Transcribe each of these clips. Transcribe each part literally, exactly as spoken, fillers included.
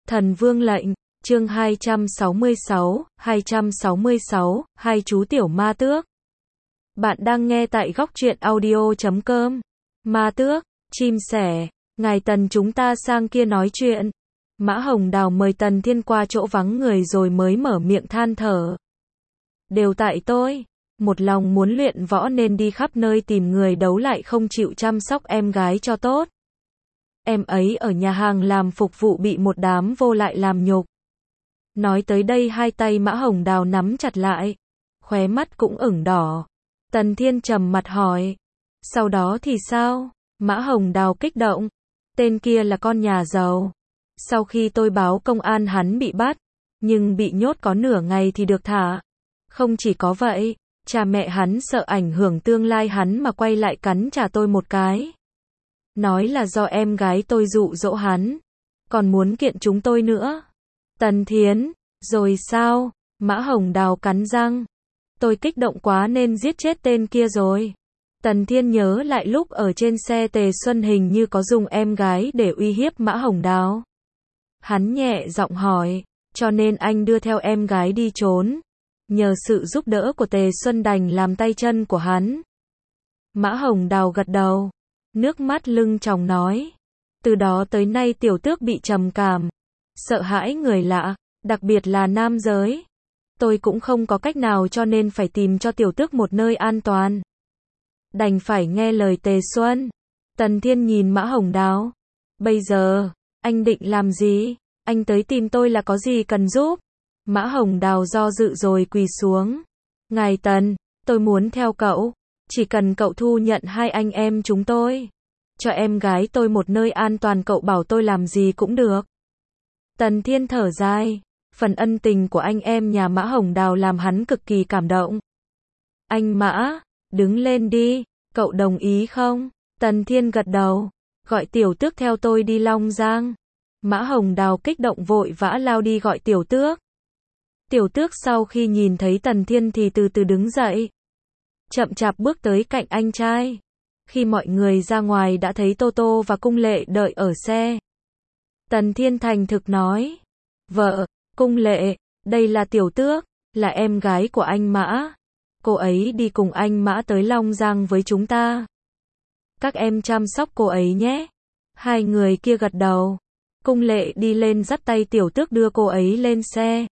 Thần vương lệnh, chương hai trăm sáu mươi sáu, hai trăm sáu mươi sáu, hai chú tiểu ma tước. Bạn đang nghe tại góc truyện audio chấm com. Ma tước, chim sẻ, ngài Tần chúng ta sang kia nói chuyện. Mã Hồng Đào mời Tần Thiên qua chỗ vắng người rồi mới mở miệng than thở. Đều tại tôi, một lòng muốn luyện võ nên đi khắp nơi tìm người đấu lại không chịu chăm sóc em gái cho tốt. Em ấy ở nhà hàng làm phục vụ bị một đám vô lại làm nhục. Nói tới đây hai tay Mã Hồng Đào nắm chặt lại, khóe mắt cũng ửng đỏ. Tần Thiên trầm mặt hỏi, sau đó thì sao? Mã Hồng Đào kích động, tên kia là con nhà giàu. Sau khi tôi báo công an hắn bị bắt, nhưng bị nhốt có nửa ngày thì được thả. Không chỉ có vậy, cha mẹ hắn sợ ảnh hưởng tương lai hắn mà quay lại cắn trả tôi một cái. Nói là do em gái tôi dụ dỗ hắn, còn muốn kiện chúng tôi nữa. Tần Thiến, rồi sao? Mã Hồng Đào cắn răng. Tôi kích động quá nên giết chết tên kia rồi. Tần Thiên nhớ lại lúc ở trên xe Tề Xuân hình như có dùng em gái để uy hiếp Mã Hồng Đào. Hắn nhẹ giọng hỏi, cho nên anh đưa theo em gái đi trốn. Nhờ sự giúp đỡ của Tề Xuân đành làm tay chân của hắn. Mã Hồng Đào gật đầu, nước mắt lưng tròng nói. Từ đó tới nay tiểu tước bị trầm cảm, sợ hãi người lạ, đặc biệt là nam giới. Tôi cũng không có cách nào cho nên phải tìm cho tiểu tước một nơi an toàn. Đành phải nghe lời Tề Xuân. Tần Thiên nhìn Mã Hồng Đào. Bây giờ, anh định làm gì? Anh tới tìm tôi là có gì cần giúp? Mã Hồng Đào do dự rồi quỳ xuống. Ngài Tần, tôi muốn theo cậu. Chỉ cần cậu thu nhận hai anh em chúng tôi. Cho em gái tôi một nơi an toàn, cậu bảo tôi làm gì cũng được. Tần Thiên thở dài. Phần ân tình của anh em nhà Mã Hồng Đào làm hắn cực kỳ cảm động. Anh Mã, đứng lên đi, cậu đồng ý không? Tần Thiên gật đầu. Gọi tiểu tước theo tôi đi Long Giang. Mã Hồng Đào kích động vội vã lao đi gọi tiểu tước. Tiểu tước sau khi nhìn thấy Tần Thiên thì từ từ đứng dậy. Chậm chạp bước tới cạnh anh trai. Khi mọi người ra ngoài đã thấy Tô Tô và Cung Lệ đợi ở xe. Tần Thiên thành thực nói. Vợ, Cung Lệ, đây là tiểu tước, là em gái của anh Mã. Cô ấy đi cùng anh Mã tới Long Giang với chúng ta. Các em chăm sóc cô ấy nhé. Hai người kia gật đầu. Cung Lệ đi lên dắt tay tiểu tước đưa cô ấy lên xe.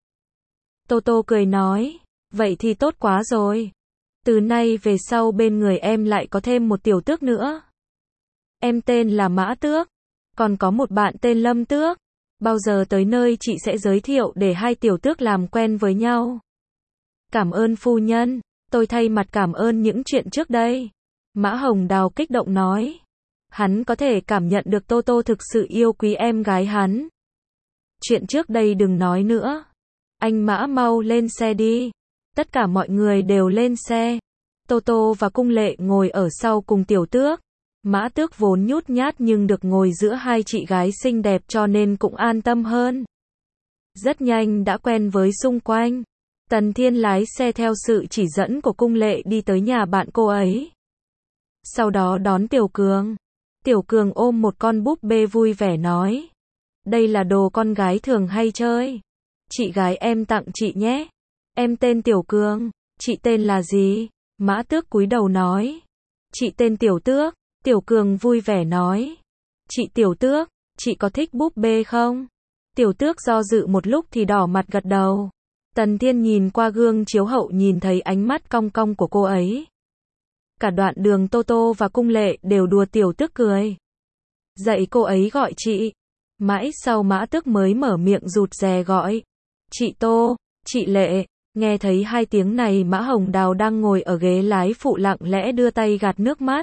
Tô Tô cười nói, vậy thì tốt quá rồi. Từ nay về sau bên người em lại có thêm một tiểu tước nữa. Em tên là Mã Tước, còn có một bạn tên Lâm Tước. Bao giờ tới nơi chị sẽ giới thiệu để hai tiểu tước làm quen với nhau. Cảm ơn phu nhân, tôi thay mặt cảm ơn những chuyện trước đây. Mã Hồng Đào kích động nói. Hắn có thể cảm nhận được Tô Tô thực sự yêu quý em gái hắn. Chuyện trước đây đừng nói nữa. Anh Mã mau lên xe đi. Tất cả mọi người đều lên xe. Tô Tô và Cung Lệ ngồi ở sau cùng tiểu tước. Mã Tước vốn nhút nhát nhưng được ngồi giữa hai chị gái xinh đẹp cho nên cũng an tâm hơn. Rất nhanh đã quen với xung quanh. Tần Thiên lái xe theo sự chỉ dẫn của Cung Lệ đi tới nhà bạn cô ấy. Sau đó đón Tiểu Cường. Tiểu Cường ôm một con búp bê vui vẻ nói. Đây là đồ con gái thường hay chơi. Chị gái em tặng chị nhé. Em tên Tiểu Cường. Chị tên là gì? Mã Tước cúi đầu nói. Chị tên Tiểu Tước. Tiểu Cường vui vẻ nói. Chị Tiểu Tước, chị có thích búp bê không? Tiểu Tước do dự một lúc thì đỏ mặt gật đầu. Tần Thiên nhìn qua gương chiếu hậu nhìn thấy ánh mắt cong cong của cô ấy. Cả đoạn đường Tô Tô và Cung Lệ đều đùa Tiểu Tước cười. Dạy cô ấy gọi chị. Mãi sau Mã Tước mới mở miệng rụt rè gọi. Chị Tô, chị Lệ. Nghe thấy hai tiếng này Mã Hồng Đào đang ngồi ở ghế lái phụ lặng lẽ đưa tay gạt nước mắt.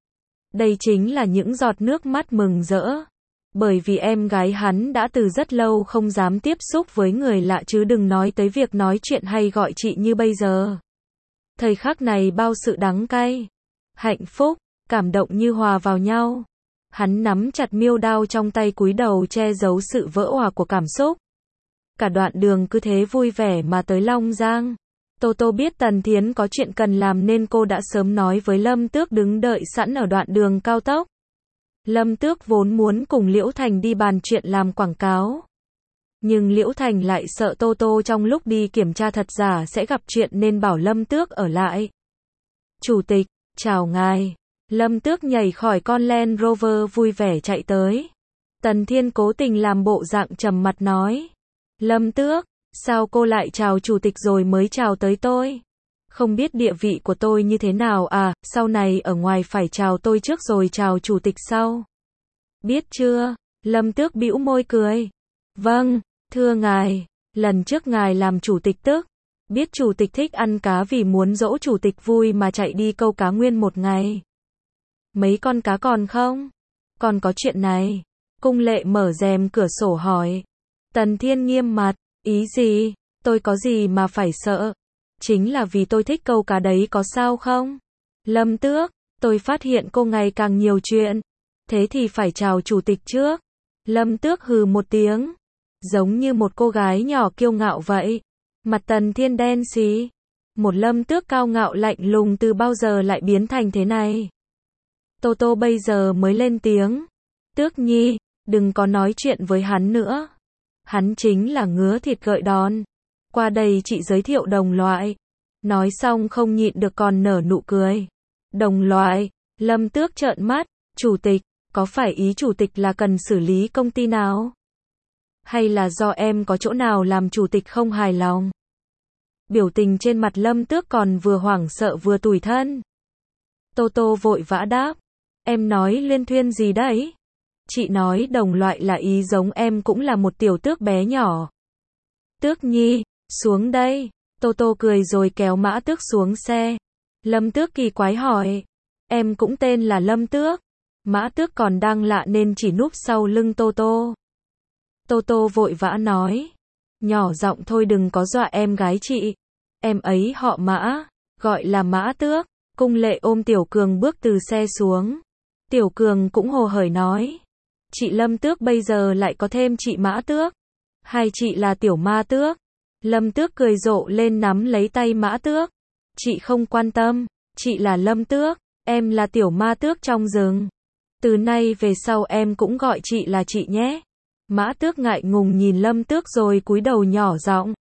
Đây chính là những giọt nước mắt mừng rỡ. Bởi vì em gái hắn đã từ rất lâu không dám tiếp xúc với người lạ chứ đừng nói tới việc nói chuyện hay gọi chị như bây giờ. Thời khắc này bao sự đắng cay, hạnh phúc, cảm động như hòa vào nhau. Hắn nắm chặt miêu đao trong tay cúi đầu che giấu sự vỡ òa của cảm xúc. Cả đoạn đường cứ thế vui vẻ mà tới Long Giang. Tô Tô biết Tần Thiến có chuyện cần làm nên cô đã sớm nói với Lâm Tước đứng đợi sẵn ở đoạn đường cao tốc. Lâm Tước vốn muốn cùng Liễu Thành đi bàn chuyện làm quảng cáo. Nhưng Liễu Thành lại sợ Tô Tô trong lúc đi kiểm tra thật giả sẽ gặp chuyện nên bảo Lâm Tước ở lại. Chủ tịch, chào ngài. Lâm Tước nhảy khỏi con Land Rover vui vẻ chạy tới. Tần Thiên cố tình làm bộ dạng trầm mặt nói. Lâm Tước, sao cô lại chào chủ tịch rồi mới chào tới tôi? Không biết địa vị của tôi như thế nào à, sau này ở ngoài phải chào tôi trước rồi chào chủ tịch sau. Biết chưa? Lâm Tước bĩu môi cười. Vâng, thưa ngài, lần trước ngài làm chủ tịch tức. Biết chủ tịch thích ăn cá vì muốn dỗ chủ tịch vui mà chạy đi câu cá nguyên một ngày. Mấy con cá còn không? Còn có chuyện này. Cung Lệ mở rèm cửa sổ hỏi. Tần Thiên nghiêm mặt, ý gì? Tôi có gì mà phải sợ? Chính là vì tôi thích câu cá đấy có sao không? Lâm Tước, tôi phát hiện cô ngày càng nhiều chuyện. Thế thì phải chào chủ tịch trước. Lâm Tước hừ một tiếng. Giống như một cô gái nhỏ kiêu ngạo vậy. Mặt Tần Thiên đen xí. Một Lâm Tước cao ngạo lạnh lùng từ bao giờ lại biến thành thế này? Tô Tô bây giờ mới lên tiếng. Tước Nhi, đừng có nói chuyện với hắn nữa. Hắn chính là ngứa thịt gợi đòn. Qua đây chị giới thiệu đồng loại. Nói xong không nhịn được còn nở nụ cười. Đồng loại, Lâm Tước trợn mắt. Chủ tịch, có phải ý chủ tịch là cần xử lý công ty nào? Hay là do em có chỗ nào làm chủ tịch không hài lòng? Biểu tình trên mặt Lâm Tước còn vừa hoảng sợ vừa tủi thân. Tô Tô vội vã đáp. Em nói liên thuyên gì đấy? Chị nói đồng loại là ý giống em cũng là một tiểu tước bé nhỏ. Tước Nhi, xuống đây. Tô Tô cười rồi kéo Mã Tước xuống xe. Lâm Tước kỳ quái hỏi. Em cũng tên là Lâm Tước. Mã Tước còn đang lạ nên chỉ núp sau lưng Tô Tô. Tô Tô vội vã nói. Nhỏ giọng thôi đừng có dọa em gái chị. Em ấy họ Mã, gọi là Mã Tước. Cung Lệ ôm Tiểu Cường bước từ xe xuống. Tiểu Cường cũng hồ hởi nói. Chị Lâm Tước bây giờ lại có thêm chị Mã Tước. Hai chị là Tiểu Ma Tước. Lâm Tước cười rộ lên nắm lấy tay Mã Tước. Chị không quan tâm, chị là Lâm Tước, em là Tiểu Ma Tước trong rừng. Từ nay về sau em cũng gọi chị là chị nhé. Mã Tước ngại ngùng nhìn Lâm Tước rồi cúi đầu nhỏ giọng.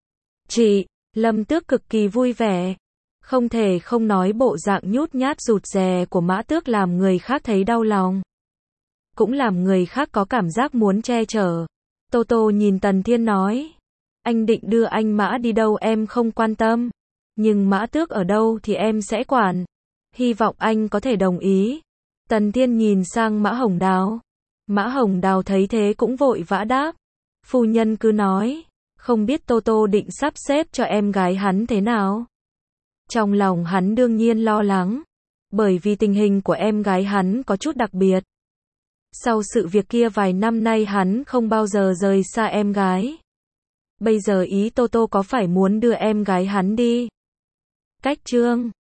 Chị, Lâm Tước cực kỳ vui vẻ. Không thể không nói bộ dạng nhút nhát rụt rè của Mã Tước làm người khác thấy đau lòng. Cũng làm người khác có cảm giác muốn che chở. Tô Tô nhìn Tần Thiên nói. Anh định đưa anh Mã đi đâu em không quan tâm. Nhưng Mã Tước ở đâu thì em sẽ quản. Hy vọng anh có thể đồng ý. Tần Thiên nhìn sang Mã Hồng Đào. Mã Hồng Đào thấy thế cũng vội vã đáp. Phu nhân cứ nói. Không biết Tô Tô định sắp xếp cho em gái hắn thế nào. Trong lòng hắn đương nhiên lo lắng. Bởi vì tình hình của em gái hắn có chút đặc biệt. Sau sự việc kia vài năm nay hắn không bao giờ rời xa em gái. Bây giờ ý Tô Tô có phải muốn đưa em gái hắn đi? Cách chương